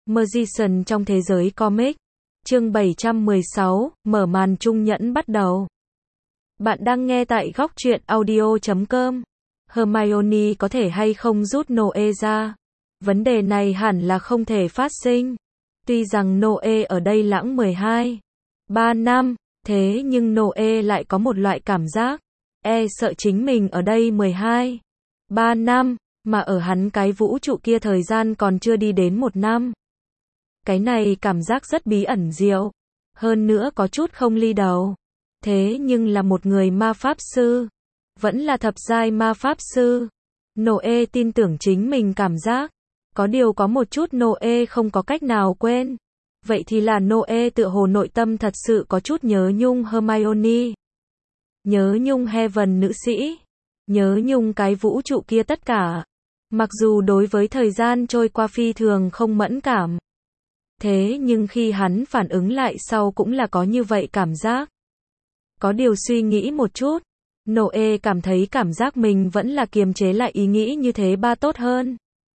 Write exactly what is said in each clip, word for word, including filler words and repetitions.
Magician trong thế giới comic. Chương bảy trăm mười sáu, mở màn trung nhẫn bắt đầu. Bạn đang nghe tại góc truyện audio chấm com. Hermione có thể hay không rút Noe ra? Vấn đề này hẳn là không thể phát sinh. Tuy rằng Noe ở đây lãng mười hai, ba năm, thế nhưng Noe lại có một loại cảm giác, e sợ chính mình ở đây mười hai, ba năm, mà ở hắn cái vũ trụ kia thời gian còn chưa đi đến một năm. Cái này cảm giác rất bí ẩn diệu, hơn nữa có chút không ly đầu. Thế nhưng là một người ma pháp sư, vẫn là thập giai ma pháp sư. Noe tin tưởng chính mình cảm giác, có điều có một chút Noe không có cách nào quên. Vậy thì là Noe tựa hồ nội tâm thật sự có chút nhớ nhung Hermione. Nhớ nhung Heaven nữ sĩ, nhớ nhung cái vũ trụ kia tất cả. Mặc dù đối với thời gian trôi qua phi thường không mẫn cảm, thế nhưng khi hắn phản ứng lại sau cũng là có như vậy cảm giác. Có điều suy nghĩ một chút, Noe cảm thấy cảm giác mình vẫn là kiềm chế lại ý nghĩ như thế ba tốt hơn.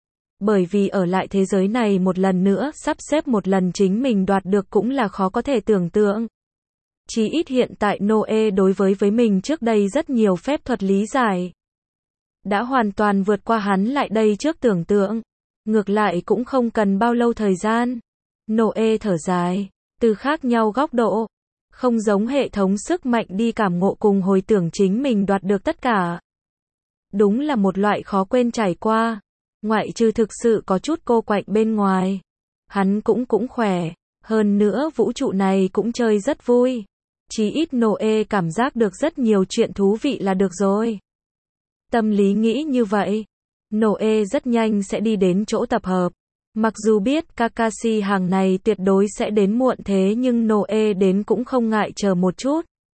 Bởi vì ở lại thế giới này một lần nữa, sắp xếp một lần chính mình đoạt được cũng là khó có thể tưởng tượng. Chí ít hiện tại Noe đối với với mình trước đây rất nhiều phép thuật lý giải, đã hoàn toàn vượt qua hắn lại đây trước tưởng tượng. Ngược lại cũng không cần bao lâu thời gian. Noe thở dài, từ khác nhau góc độ, không giống hệ thống sức mạnh đi cảm ngộ cùng hồi tưởng chính mình đoạt được tất cả. Đúng là một loại khó quên trải qua, ngoại trừ thực sự có chút cô quạnh bên ngoài. Hắn cũng cũng khỏe, hơn nữa vũ trụ này cũng chơi rất vui. Chí ít Noe cảm giác được rất nhiều chuyện thú vị là được rồi. Tâm lý nghĩ như vậy, Noe rất nhanh sẽ đi đến chỗ tập hợp. Mặc dù biết Kakashi hàng này tuyệt đối sẽ đến muộn thế nhưng Noe đến cũng không ngại chờ một chút.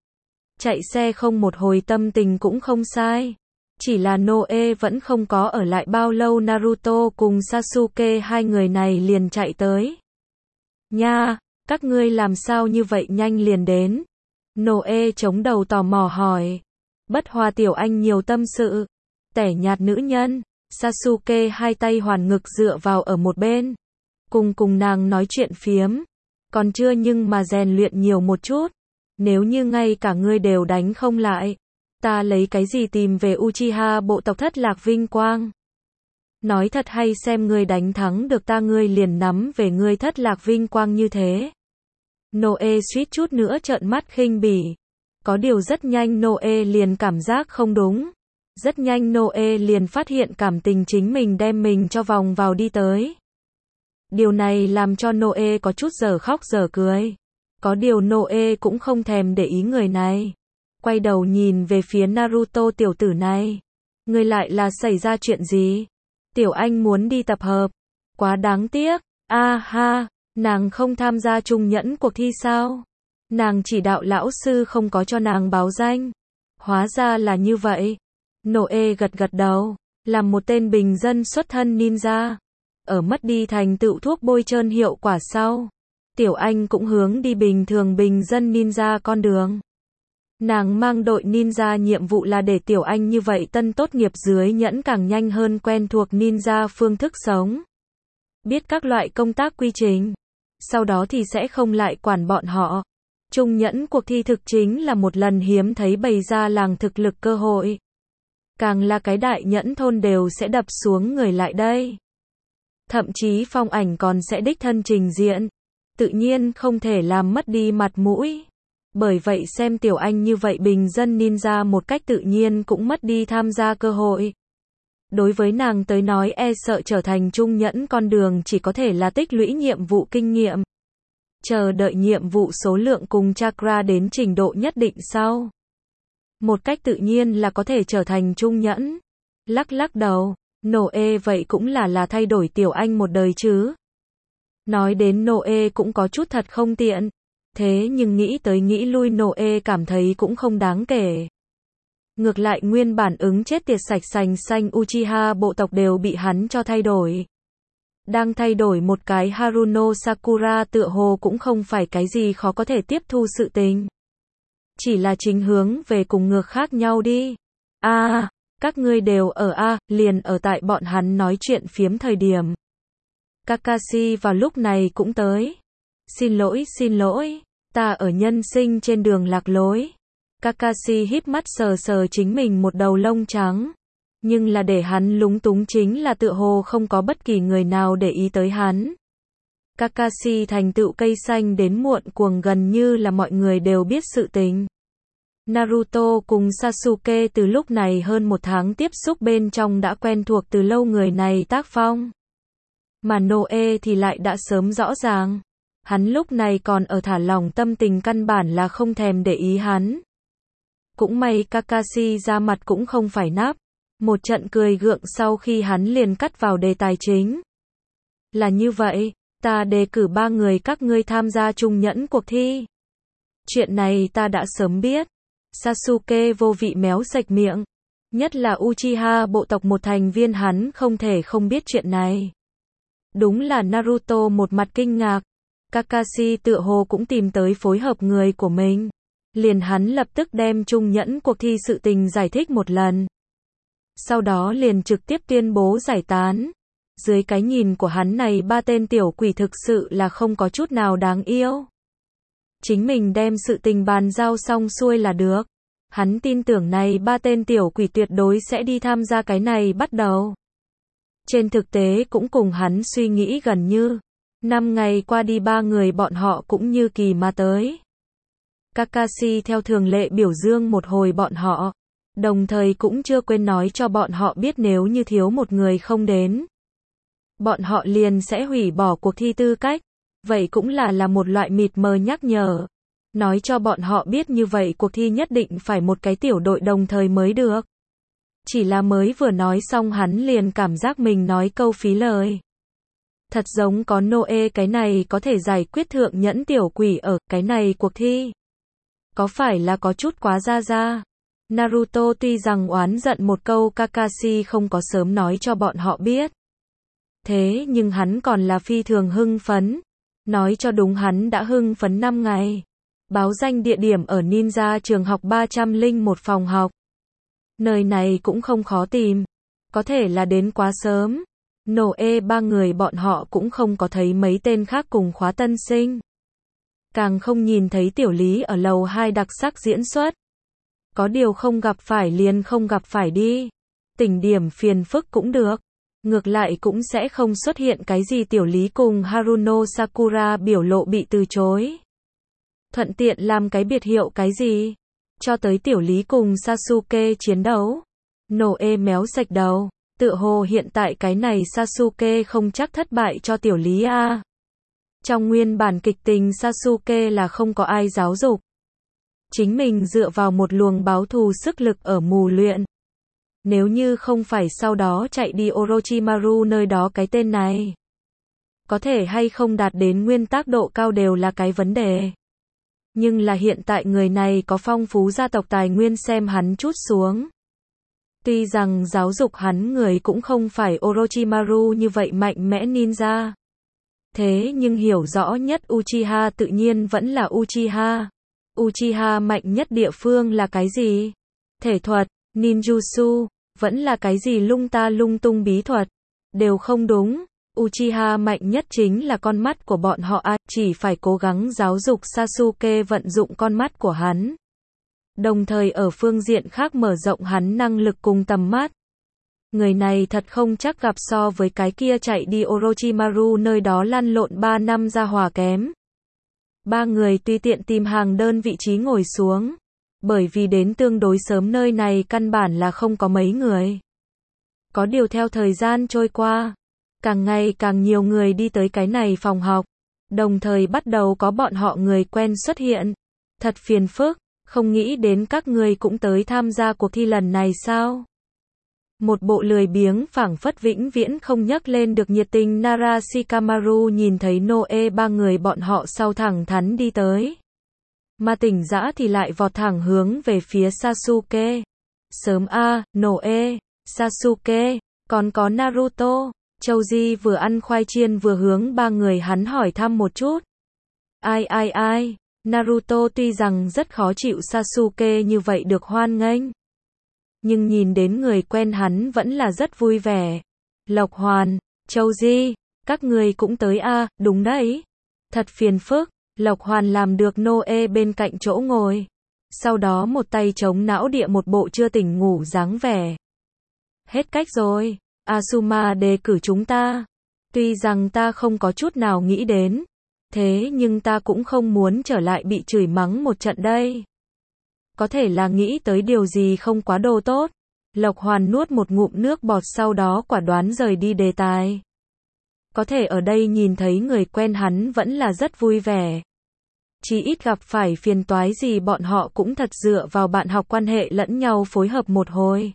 Chạy xe không một hồi tâm tình cũng không sai. Chỉ là Noe vẫn không có ở lại bao lâu, Naruto cùng Sasuke hai người này liền chạy tới. Nha, các ngươi làm sao như vậy nhanh liền đến? Noe chống đầu tò mò hỏi. Bất Hoa tiểu anh nhiều tâm sự, tẻ nhạt nữ nhân. Sasuke hai tay hoàn ngực dựa vào ở một bên, cùng cùng nàng nói chuyện phiếm. Còn chưa nhưng mà rèn luyện nhiều một chút. Nếu như ngay cả ngươi đều đánh không lại, ta lấy cái gì tìm về Uchiha bộ tộc thất lạc vinh quang? Nói thật hay xem ngươi đánh thắng được ta ngươi liền nắm về ngươi thất lạc vinh quang như thế. Noe suýt chút nữa trợn mắt khinh bỉ. Có điều rất nhanh Noe liền cảm giác không đúng. Rất nhanh Noe liền phát hiện cảm tình chính mình đem mình cho vòng vào đi tới. Điều này làm cho Noe có chút giờ khóc giờ cười. Có điều Noe cũng không thèm để ý người này. Quay đầu nhìn về phía Naruto, tiểu tử này. Người lại là xảy ra chuyện gì? Tiểu anh muốn đi tập hợp. Quá đáng tiếc. A ha, nàng không tham gia trung nhẫn cuộc thi sao? Nàng chỉ đạo lão sư không có cho nàng báo danh. Hóa ra là như vậy. Noe gật gật đầu, làm một tên bình dân xuất thân ninja. Ở mất đi thành tựu thuốc bôi trơn hiệu quả sau, Tiểu Anh cũng hướng đi bình thường bình dân ninja con đường. Nàng mang đội ninja nhiệm vụ là để Tiểu Anh như vậy tân tốt nghiệp dưới nhẫn càng nhanh hơn quen thuộc ninja phương thức sống. Biết các loại công tác quy trình. Sau đó thì sẽ không lại quản bọn họ. Trung nhẫn cuộc thi thực chính là một lần hiếm thấy bày ra làng thực lực cơ hội. Càng là cái đại nhẫn thôn đều sẽ đập xuống người lại đây. Thậm chí Phong Ảnh còn sẽ đích thân trình diện. Tự nhiên không thể làm mất đi mặt mũi. Bởi vậy xem Tiểu Anh như vậy bình dân ninja một cách tự nhiên cũng mất đi tham gia cơ hội. Đối với nàng tới nói e sợ trở thành trung nhẫn con đường chỉ có thể là tích lũy nhiệm vụ kinh nghiệm. Chờ đợi nhiệm vụ số lượng cùng chakra đến trình độ nhất định sau. Một cách tự nhiên là có thể trở thành trung nhẫn. Lắc lắc đầu, Noe vậy cũng là là thay đổi Tiểu Anh một đời chứ. Nói đến Noe cũng có chút thật không tiện. Thế nhưng nghĩ tới nghĩ lui Noe cảm thấy cũng không đáng kể. Ngược lại nguyên bản ứng chết tiệt sạch sành xanh Uchiha bộ tộc đều bị hắn cho thay đổi. Đang thay đổi một cái Haruno Sakura tựa hồ cũng không phải cái gì khó có thể tiếp thu sự tình. Chỉ là chính hướng về cùng ngược khác nhau đi. À, các ngươi đều ở A, liền ở tại bọn hắn nói chuyện phiếm thời điểm. Kakashi vào lúc này cũng tới. Xin lỗi, xin lỗi, ta ở nhân sinh trên đường lạc lối. Kakashi híp mắt sờ sờ chính mình một đầu lông trắng. Nhưng là để hắn lúng túng chính là tựa hồ không có bất kỳ người nào để ý tới hắn. Kakashi thành tựu cây xanh đến muộn cuồng gần như là mọi người đều biết sự tình. Naruto cùng Sasuke từ lúc này hơn một tháng tiếp xúc bên trong đã quen thuộc từ lâu người này tác phong. Mà Noe thì lại đã sớm rõ ràng. Hắn lúc này còn ở thả lỏng tâm tình căn bản là không thèm để ý hắn. Cũng may Kakashi ra mặt cũng không phải nắp. Một trận cười gượng sau khi hắn liền cắt vào đề tài chính. Là như vậy, ta đề cử ba người các ngươi tham gia chung nhẫn cuộc thi. Chuyện này ta đã sớm biết. Sasuke vô vị méo sạch miệng. Nhất là Uchiha bộ tộc một thành viên hắn không thể không biết chuyện này. Đúng là Naruto một mặt kinh ngạc. Kakashi tựa hồ cũng tìm tới phối hợp người của mình. Liền hắn lập tức đem chung nhẫn cuộc thi sự tình giải thích một lần. Sau đó liền trực tiếp tuyên bố giải tán. Dưới cái nhìn của hắn này ba tên tiểu quỷ thực sự là không có chút nào đáng yêu. Chính mình đem sự tình bàn giao xong xuôi là được. Hắn tin tưởng này ba tên tiểu quỷ tuyệt đối sẽ đi tham gia cái này bắt đầu. Trên thực tế cũng cùng hắn suy nghĩ gần như. Năm ngày qua đi ba người bọn họ cũng như kỳ mà tới. Kakashi theo thường lệ biểu dương một hồi bọn họ. Đồng thời cũng chưa quên nói cho bọn họ biết nếu như thiếu một người không đến. Bọn họ liền sẽ hủy bỏ cuộc thi tư cách. Vậy cũng là là một loại mịt mờ nhắc nhở. Nói cho bọn họ biết như vậy cuộc thi nhất định phải một cái tiểu đội đồng thời mới được. Chỉ là mới vừa nói xong hắn liền cảm giác mình nói câu phí lời. Thật giống có Noe cái này có thể giải quyết thượng nhẫn tiểu quỷ ở cái này cuộc thi. Có phải là có chút quá ra ra? Naruto tuy rằng oán giận một câu Kakashi không có sớm nói cho bọn họ biết. Thế nhưng hắn còn là phi thường hưng phấn. Nói cho đúng hắn đã hưng phấn năm ngày. Báo danh địa điểm ở Ninja trường học ba trăm lẻ một phòng học. Nơi này cũng không khó tìm. Có thể là đến quá sớm. Noe ba người bọn họ cũng không có thấy mấy tên khác cùng khóa tân sinh. Càng không nhìn thấy tiểu lý ở lầu hai đặc sắc diễn xuất. Có điều không gặp phải liền không gặp phải đi. Tỉnh điểm phiền phức cũng được. Ngược lại cũng sẽ không xuất hiện cái gì tiểu lý cùng Haruno Sakura biểu lộ bị từ chối. Thuận tiện làm cái biệt hiệu cái gì. Cho tới tiểu lý cùng Sasuke chiến đấu. Noe méo sạch đầu. Tựa hồ hiện tại cái này Sasuke không chắc thất bại cho tiểu lý a. Trong nguyên bản kịch tình Sasuke là không có ai giáo dục. Chính mình dựa vào một luồng báo thù sức lực ở mù luyện. Nếu như không phải sau đó chạy đi Orochimaru nơi đó cái tên này. Có thể hay không đạt đến nguyên tắc độ cao đều là cái vấn đề. Nhưng là hiện tại người này có phong phú gia tộc tài nguyên xem hắn chút xuống. Tuy rằng giáo dục hắn người cũng không phải Orochimaru như vậy mạnh mẽ ninja. Thế nhưng hiểu rõ nhất Uchiha tự nhiên vẫn là Uchiha. Uchiha mạnh nhất địa phương là cái gì? Thể thuật, ninjutsu, vẫn là cái gì lung ta lung tung bí thuật? Đều không đúng. Uchiha mạnh nhất chính là con mắt của bọn họ a, chỉ phải cố gắng giáo dục Sasuke vận dụng con mắt của hắn. Đồng thời ở phương diện khác mở rộng hắn năng lực cùng tầm mắt. Người này thật không chắc gặp so với cái kia chạy đi Orochimaru nơi đó lăn lộn ba năm ra hòa kém. Ba người tùy tiện tìm hàng đơn vị trí ngồi xuống. Bởi vì đến tương đối sớm nơi này căn bản là không có mấy người. Có điều theo thời gian trôi qua, càng ngày càng nhiều người đi tới cái này phòng học. Đồng thời bắt đầu có bọn họ người quen xuất hiện. Thật phiền phức, không nghĩ đến các người cũng tới tham gia cuộc thi lần này sao? Một bộ lười biếng phảng phất vĩnh viễn không nhắc lên được nhiệt tình Nara Shikamaru nhìn thấy Noe ba người bọn họ sau thẳng thắn đi tới. Mà tỉnh dã thì lại vọt thẳng hướng về phía Sasuke. Sớm a, Noe, Sasuke, còn có Naruto. Choji vừa ăn khoai chiên vừa hướng ba người hắn hỏi thăm một chút. Ai ai ai, Naruto tuy rằng rất khó chịu Sasuke như vậy được hoan nghênh. Nhưng nhìn đến người quen hắn vẫn là rất vui vẻ. Lộc Hoàn, Choji, Các người cũng tới à, đúng đấy. Thật phiền phức, Lộc Hoàn làm được Noe bên cạnh chỗ ngồi. Sau đó một tay chống não địa một bộ chưa tỉnh ngủ dáng vẻ. Hết cách rồi, Asuma đề cử chúng ta. Tuy rằng ta không có chút nào nghĩ đến. Thế nhưng ta cũng không muốn trở lại bị chửi mắng một trận đây. Có thể là nghĩ tới điều gì không quá đồ tốt. Lộc Hoàn nuốt một ngụm nước bọt sau đó quả đoán rời đi đề tài. Có thể ở đây nhìn thấy người quen hắn vẫn là rất vui vẻ. Chỉ ít gặp phải phiền toái gì bọn họ cũng thật dựa vào bạn học quan hệ lẫn nhau phối hợp một hồi.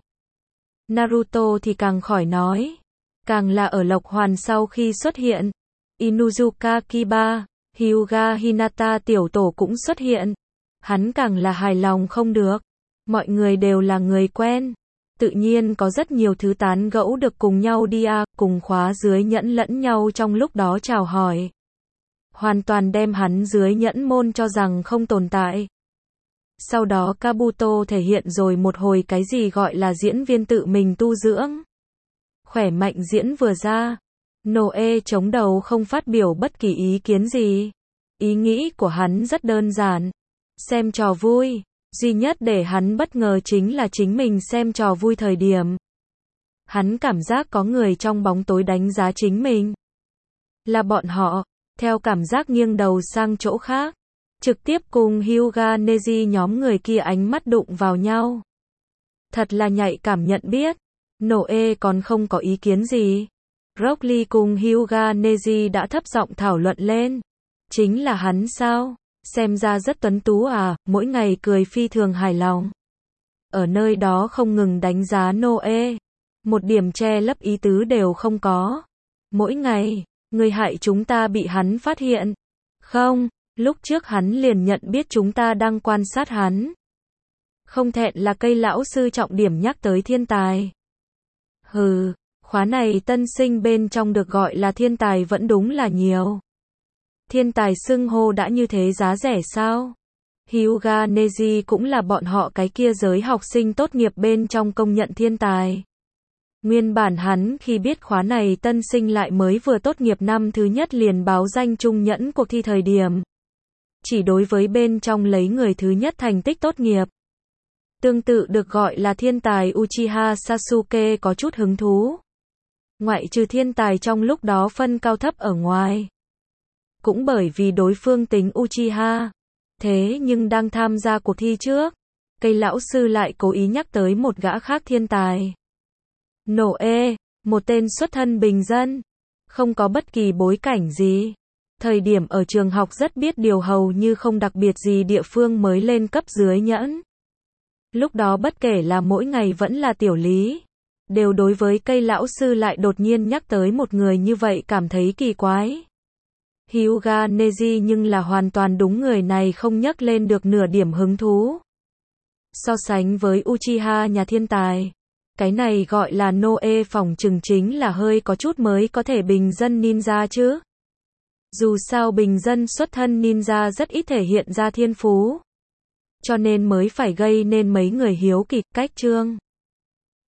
Naruto thì càng khỏi nói. Càng là ở Lộc Hoàn sau khi xuất hiện. Inuzuka Kiba, Hyuga Hinata tiểu tổ cũng xuất hiện. Hắn càng là hài lòng không được. Mọi người đều là người quen. Tự nhiên có rất nhiều thứ tán gẫu được cùng nhau đi à, cùng khóa dưới nhẫn lẫn nhau trong lúc đó chào hỏi. Hoàn toàn đem hắn dưới nhẫn môn cho rằng không tồn tại. Sau đó Kabuto thể hiện rồi một hồi cái gì gọi là diễn viên tự mình tu dưỡng. Khỏe mạnh diễn vừa ra. Noe chống đầu không phát biểu bất kỳ ý kiến gì. Ý nghĩ của hắn rất đơn giản. Xem trò vui. Duy nhất để hắn bất ngờ chính là chính mình xem trò vui thời điểm. Hắn cảm giác có người trong bóng tối đánh giá chính mình. Là bọn họ, theo cảm giác nghiêng đầu sang chỗ khác. Trực tiếp cùng Hyuga Neji nhóm người kia ánh mắt đụng vào nhau. Thật là nhạy cảm nhận biết. Noe còn không có ý kiến gì. Rock Lee cùng Hyuga Neji đã thấp giọng thảo luận lên. Chính là hắn sao? Xem ra rất tuấn tú à, mỗi ngày cười phi thường hài lòng. Ở nơi đó không ngừng đánh giá Noe. Một điểm che lấp ý tứ đều không có. Mỗi ngày, người hại chúng ta bị hắn phát hiện. Không, lúc trước hắn liền nhận biết chúng ta đang quan sát hắn. Không thẹn là cây lão sư trọng điểm nhắc tới thiên tài. Hừ, khóa này tân sinh bên trong được gọi là thiên tài vẫn đúng là nhiều. Thiên tài xưng hô đã như thế giá rẻ sao? Hyuga Neji cũng là bọn họ cái kia giới học sinh tốt nghiệp bên trong công nhận thiên tài. Nguyên bản hắn khi biết khóa này tân sinh lại mới vừa tốt nghiệp năm thứ nhất liền báo danh trung nhẫn cuộc thi thời điểm. Chỉ đối với bên trong lấy người thứ nhất thành tích tốt nghiệp. Tương tự được gọi là thiên tài Uchiha Sasuke có chút hứng thú. Ngoại trừ thiên tài trong lúc đó phân cao thấp ở ngoài. Cũng bởi vì đối phương tính Uchiha. Thế nhưng đang tham gia cuộc thi trước, cây lão sư lại cố ý nhắc tới một gã khác thiên tài. Noe, một tên xuất thân bình dân, không có bất kỳ bối cảnh gì. Thời điểm ở trường học rất biết điều hầu như không đặc biệt gì địa phương mới lên cấp dưới nhẫn. Lúc đó bất kể là mỗi ngày vẫn là tiểu lý, đều đối với cây lão sư lại đột nhiên nhắc tới một người như vậy cảm thấy kỳ quái. Hyuga Neji nhưng là hoàn toàn đúng người này không nhắc lên được nửa điểm hứng thú. So sánh với Uchiha nhà thiên tài, cái này gọi là Noe phỏng chừng chính là hơi có chút mới có thể bình dân ninja chứ. Dù sao bình dân xuất thân ninja rất ít thể hiện ra thiên phú. Cho nên mới phải gây nên mấy người hiếu kỳ cách chương.